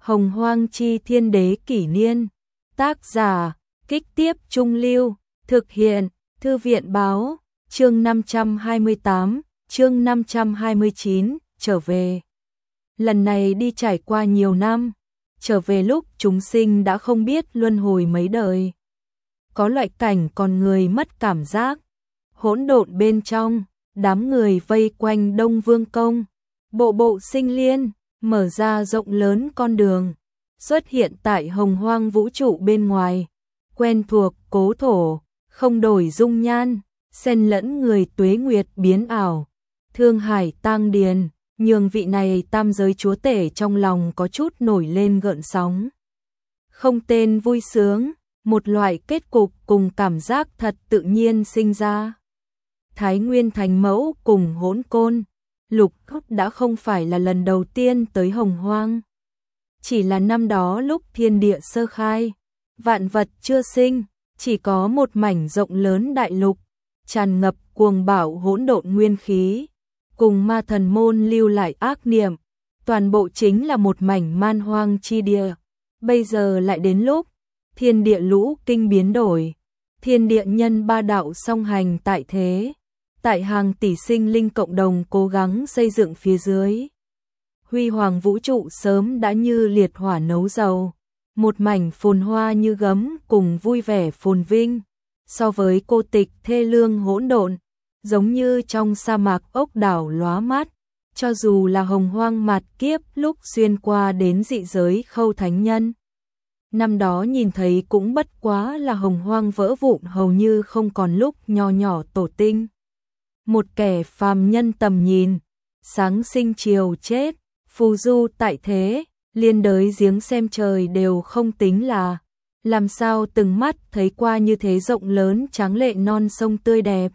Hồng Hoang chi thiên đế kỷ niên. Tác giả, Kích Tiếp Trung Lưu, thực hiện, Thư viện báo, chương 528, chương 529, trở về. Lần này đi trải qua nhiều năm, trở về lúc chúng sinh đã không biết luân hồi mấy đời. Có loại cảnh con người mất cảm giác, hỗn độn bên trong, đám người vây quanh Đông Vương Công, bộ bộ sinh liên, mở ra rộng lớn con đường, xuất hiện tại hồng hoang vũ trụ bên ngoài, quen thuộc cố thổ, không đổi dung nhan, xen lẫn người tuế nguyệt biến ảo, thương hải tang điền, nhường vị này tam giới chúa tể trong lòng có chút nổi lên gợn sóng. Không tên vui sướng, một loại kết cục cùng cảm giác thật tự nhiên sinh ra. Thái Nguyên Thánh Mẫu cùng Hỗn Côn, Lục Thúc đã không phải là lần đầu tiên tới hồng hoang. Chỉ là năm đó lúc thiên địa sơ khai, vạn vật chưa sinh, chỉ có một mảnh rộng lớn đại lục, tràn ngập cuồng bạo hỗn độn nguyên khí, cùng ma thần môn lưu lại ác niệm, toàn bộ chính là một mảnh man hoang chi địa. Bây giờ lại đến lúc thiên địa lũ kinh biến đổi, thiên địa nhân ba đạo song hành tại thế, tại hàng tỷ sinh linh cộng đồng cố gắng xây dựng phía dưới. Huy hoàng vũ trụ sớm đã như liệt hỏa nấu dầu, một mảnh phồn hoa như gấm cùng vui vẻ phồn vinh, so với cô tịch thê lương hỗn độn, giống như trong sa mạc ốc đảo lóa mắt, cho dù là hồng hoang mạt kiếp lúc xuyên qua đến dị giới Khâu Thánh Nhân. Năm đó nhìn thấy cũng bất quá là hồng hoang vỡ vụn hầu như không còn lúc nho nhỏ tổ tinh. Một kẻ phàm nhân tầm nhìn, sáng sinh chiều chết, phù du tại thế, liên đới giếng xem trời đều không tính là, làm sao từng mắt thấy qua như thế rộng lớn tráng lệ non sông tươi đẹp.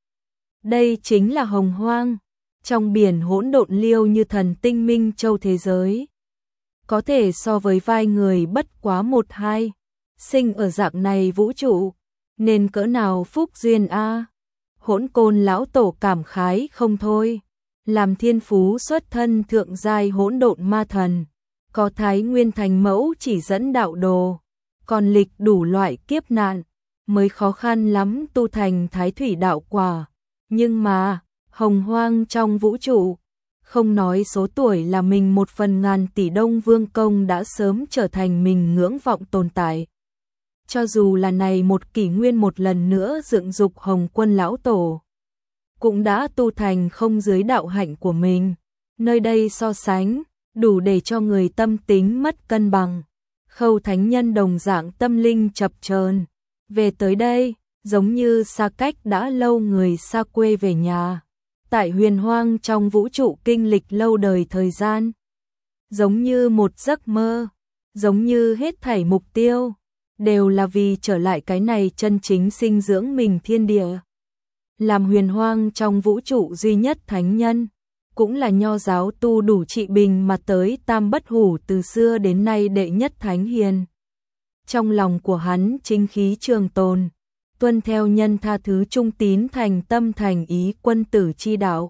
Đây chính là hồng hoang, trong biển hỗn độn liêu như thần tinh minh châu thế giới. Có thể so với vai người bất quá một hai, sinh ở dạng này vũ trụ, nên cỡ nào phúc duyên a. Hỗn Côn lão tổ cảm khái không thôi, làm thiên phú xuất thân thượng giai hỗn độn ma thần, có Thái Nguyên Thánh Mẫu chỉ dẫn đạo đồ, còn lịch đủ loại kiếp nạn, mới khó khăn lắm tu thành Thái Thủy đạo quả. Nhưng mà, hồng hoang trong vũ trụ, không nói số tuổi là mình 1/1000 tỷ Đông Vương Công đã sớm trở thành mình ngưỡng vọng tồn tại. Cho dù là này một kỷ nguyên một lần nữa dựng dục Hồng Quân lão tổ, cũng đã tu thành không dưới đạo hạnh của mình. Nơi đây so sánh, đủ để cho người tâm tính mất cân bằng. Khâu Thánh Nhân đồng dạng tâm linh chập chờn, về tới đây, giống như xa cách đã lâu người xa quê về nhà. Tại huyền hoang trong vũ trụ kinh lịch lâu đời thời gian, giống như một giấc mơ, giống như hết thảy mục tiêu đều là vì trở lại cái này chân chính sinh dưỡng mình thiên địa. Làm huyền hoang trong vũ trụ duy nhất thánh nhân, cũng là nho giáo tu đủ trị bình mà tới tam bất hủ từ xưa đến nay đệ nhất thánh hiền. Trong lòng của hắn chính khí trường tồn, tuân theo nhân tha thứ trung tín thành tâm thành ý quân tử chi đạo.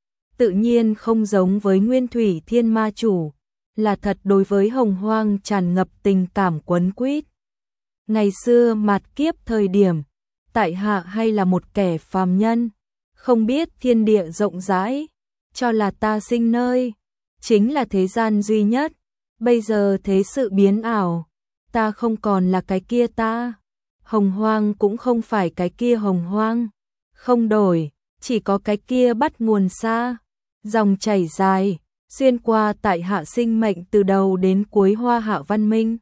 Tự nhiên không giống với Nguyên Thủy Thiên Ma Chủ, là thật đối với hồng hoang tràn ngập tình cảm quấn quýt. Ngày xưa mạt kiếp thời điểm, tại hạ hay là một kẻ phàm nhân, không biết thiên địa rộng rãi, cho là ta sinh nơi, chính là thế gian duy nhất. Bây giờ thế sự biến ảo, ta không còn là cái kia ta, hồng hoang cũng không phải cái kia hồng hoang, không đổi, chỉ có cái kia bắt nguồn xa, dòng chảy dài, xuyên qua tại hạ sinh mệnh từ đầu đến cuối hoa hạ văn minh.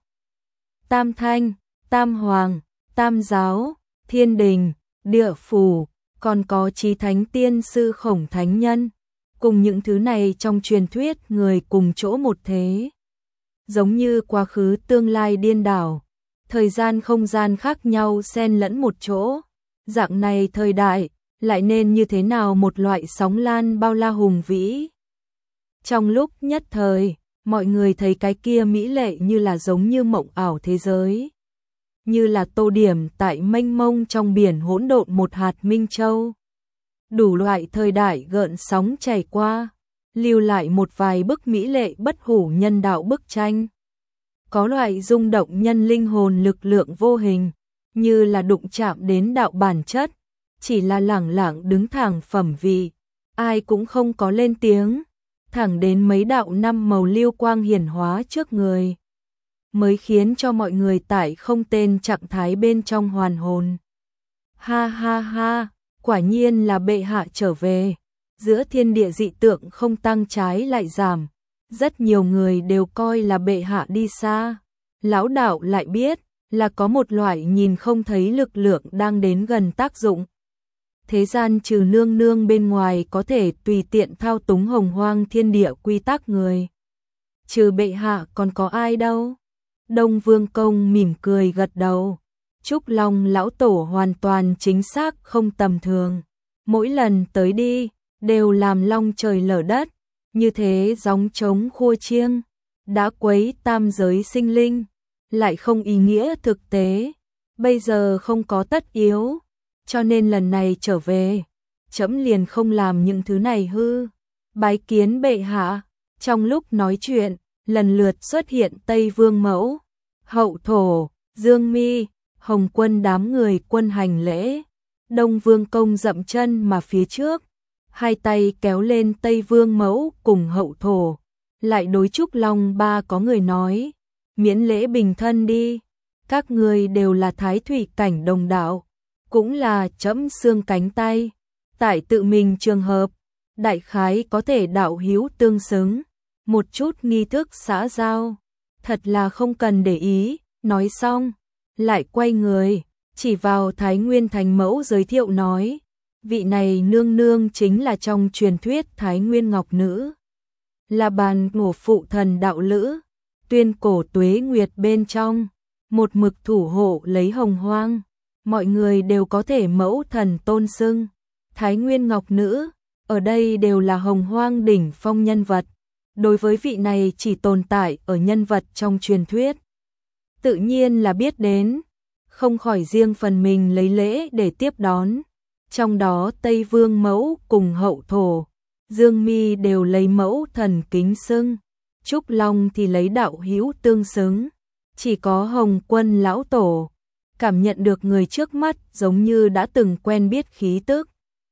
Tam thanh, tam hoàng, tam giáo, thiên đình, địa phủ, còn có chí thánh tiên sư Khổng Thánh Nhân, cùng những thứ này trong truyền thuyết người cùng chỗ một thế. Giống như quá khứ tương lai điên đảo, thời gian không gian khác nhau xen lẫn một chỗ, dạng này thời đại, lại nên như thế nào một loại sóng lan bao la hùng vĩ. Trong lúc nhất thời, mọi người thấy cái kia mỹ lệ như là giống như mộng ảo thế giới, như là tô điểm tại mênh mông trong biển hỗn độn một hạt minh châu. Đủ loại thời đại gợn sóng chảy qua, lưu lại một vài bức mỹ lệ bất hủ nhân đạo bức tranh. có loại rung động nhân linh hồn lực lượng vô hình, như là đụng chạm đến đạo bản chất, chỉ là lẳng lặng đứng thẳng phẩm vị, ai cũng không có lên tiếng, thẳng đến mấy đạo năm màu lưu quang hiển hóa trước người, mới khiến cho mọi người tại không tên trạng thái bên trong hoàn hồn. Ha ha ha, quả nhiên là bệ hạ trở về, giữa thiên địa dị tượng không tăng trái lại giảm, rất nhiều người đều coi là bệ hạ đi xa, lão đạo lại biết là có một loại nhìn không thấy lực lượng đang đến gần tác dụng. Thế gian trừ nương nương bên ngoài có thể tùy tiện thao túng hồng hoang thiên địa quy tắc người. Trừ bệ hạ còn có ai đâu? Đông Vương Công mỉm cười gật đầu. Trúc Long lão tổ hoàn toàn chính xác không tầm thường. Mỗi lần tới đi, đều làm long trời lở đất. Như thế gióng trống khua chiêng, đã quấy tam giới sinh linh, lại không ý nghĩa thực tế. Bây giờ không có tất yếu, cho nên lần này trở về, trẫm liền không làm những thứ này hư. Bái kiến bệ hạ. Trong lúc nói chuyện, lần lượt xuất hiện Tây Vương Mẫu, Hậu Thổ, Dương Mi, Hồng Quân đám người quân hành lễ. Đông Vương Công dậm chân mà phía trước, hai tay kéo lên Tây Vương Mẫu cùng Hậu Thổ, lại đối Trúc Long ba có người nói, miễn lễ bình thân đi, các người đều là thái thủy cảnh đồng đạo, cũng là trẫm xương cánh tay, tại tự mình trường hợp, đại khái có thể đạo hiếu tương xứng, một chút nghi thức xã giao, thật là không cần để ý. Nói xong, lại quay người, chỉ vào Thái Nguyên Thánh Mẫu giới thiệu nói, vị này nương nương chính là trong truyền thuyết Thái Nguyên Ngọc Nữ, là bàn ngộ phụ thần đạo lữ, tuyên cổ tuế nguyệt bên trong, một mực thủ hộ lấy hồng hoang, mọi người đều có thể mẫu thần tôn xưng. Thái Nguyên Ngọc Nữ, ở đây đều là hồng hoang đỉnh phong nhân vật, đối với vị này chỉ tồn tại ở nhân vật trong truyền thuyết, tự nhiên là biết đến, không khỏi riêng phần mình lấy lễ để tiếp đón. Trong đó Tây Vương Mẫu cùng Hậu Thổ, Dương Mi đều lấy mẫu thần kính xưng, Trúc Long thì lấy đạo hữu tương xứng, chỉ có Hồng Quân lão tổ cảm nhận được người trước mắt giống như đã từng quen biết khí tức.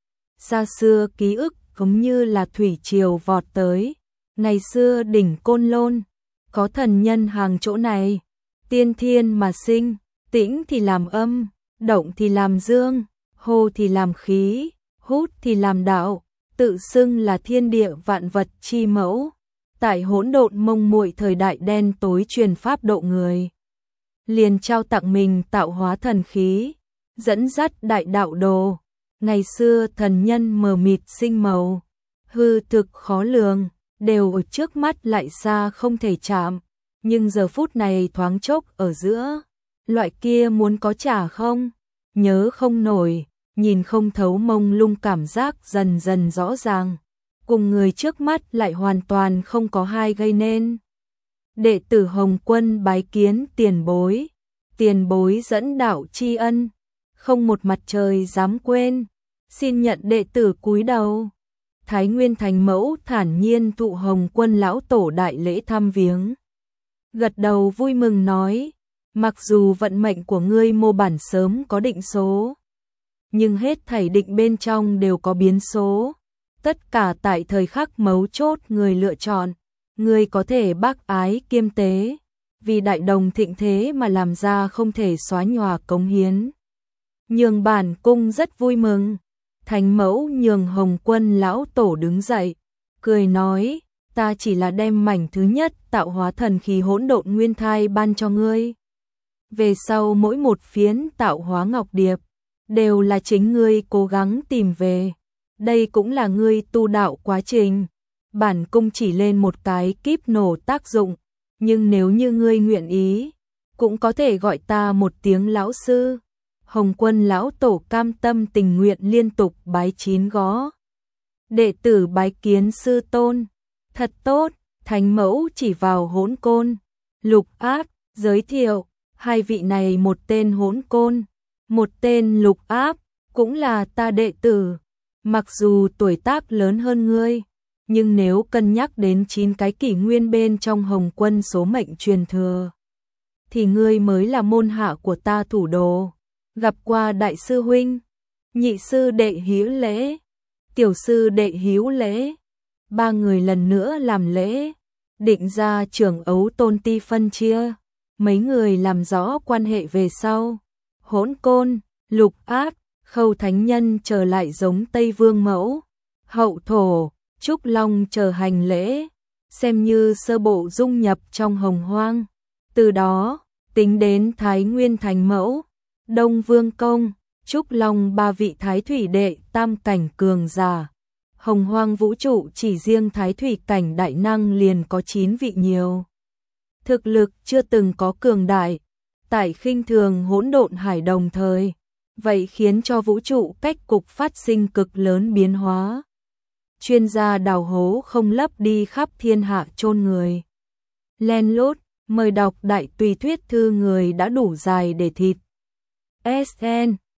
Xa xưa ký ức giống như là thủy triều vọt tới, ngày xưa đỉnh Côn Lôn, có thần nhân hàng chỗ này, tiên thiên mà sinh, tĩnh thì làm âm, động thì làm dương, hô thì làm khí, hút thì làm đạo, tự xưng là thiên địa vạn vật chi mẫu, tại hỗn độn mông muội thời đại đen tối truyền pháp độ người. Liền trao tặng mình tạo hóa thần khí, dẫn dắt đại đạo đồ. Ngày xưa thần nhân mờ mịt sinh màu, hư thực khó lường, đều ở trước mắt lại xa không thể chạm, nhưng giờ phút này thoáng chốc ở giữa, loại kia muốn có trả không, nhớ không nổi, nhìn không thấu mông lung cảm giác dần dần rõ ràng, cùng người trước mắt lại hoàn toàn không có hai gây nên. Đệ tử Hồng Quân bái kiến tiền bối dẫn đạo tri ân, không một mặt trời dám quên, xin nhận đệ tử cúi đầu. Thái Nguyên Thánh Mẫu thản nhiên thụ Hồng Quân lão tổ đại lễ thăm viếng, gật đầu vui mừng nói, mặc dù vận mệnh của ngươi mô bản sớm có định số, nhưng hết thảy định bên trong đều có biến số, tất cả tại thời khắc mấu chốt người lựa chọn, ngươi có thể bác ái kiêm tế, vì đại đồng thịnh thế mà làm ra không thể xóa nhòa cống hiến. Nhường bản cung rất vui mừng. Thánh Mẫu nhường Hồng Quân lão tổ đứng dậy, cười nói, ta chỉ là đem mảnh thứ nhất tạo hóa thần khí hỗn độn nguyên thai ban cho ngươi. Về sau mỗi một phiến tạo hóa ngọc điệp, đều là chính ngươi cố gắng tìm về. Đây cũng là ngươi tu đạo quá trình. Bản cung chỉ lên một cái kíp nổ tác dụng, nhưng nếu như ngươi nguyện ý, cũng có thể gọi ta một tiếng lão sư. Hồng Quân lão tổ cam tâm tình nguyện liên tục bái 9 gó. Đệ tử bái kiến sư tôn. Thật tốt, Thánh Mẫu chỉ vào Hỗn Côn, Lục Áp, giới thiệu, hai vị này một tên Hỗn Côn, một tên Lục Áp, cũng là ta đệ tử. Mặc dù tuổi tác lớn hơn ngươi, nhưng nếu cân nhắc đến 9 cái kỷ nguyên bên trong Hồng Quân số mệnh truyền thừa, thì ngươi mới là môn hạ của ta thủ đồ. Gặp qua đại sư huynh, nhị sư đệ hữu lễ, tiểu sư đệ hữu lễ. Ba người lần nữa làm lễ, định ra trưởng ấu tôn ti phân chia. Mấy người làm rõ quan hệ về sau. Hỗn Côn, Lục Ác, Khâu Thánh Nhân trở lại giống Tây Vương mẫu. Hậu Thổ, Trúc Long chờ hành lễ, xem như sơ bộ dung nhập trong Hồng Hoang. Từ đó, tính đến Thái Nguyên Thành Mẫu, Đông Vương Công, Trúc Long ba vị Thái Thủy đệ tam cảnh cường giả. Hồng Hoang vũ trụ chỉ riêng Thái Thủy cảnh đại năng liền có 9 vị nhiều. Thực lực chưa từng có cường đại, tại khinh thường hỗn độn hải đồng thời. Vậy khiến cho vũ trụ cách cục phát sinh cực lớn biến hóa. Chuyên gia đào hố không lấp đi khắp thiên hạ chôn người. Len lút, mời đọc đại tùy thuyết thư người đã đủ dài để thịt. SN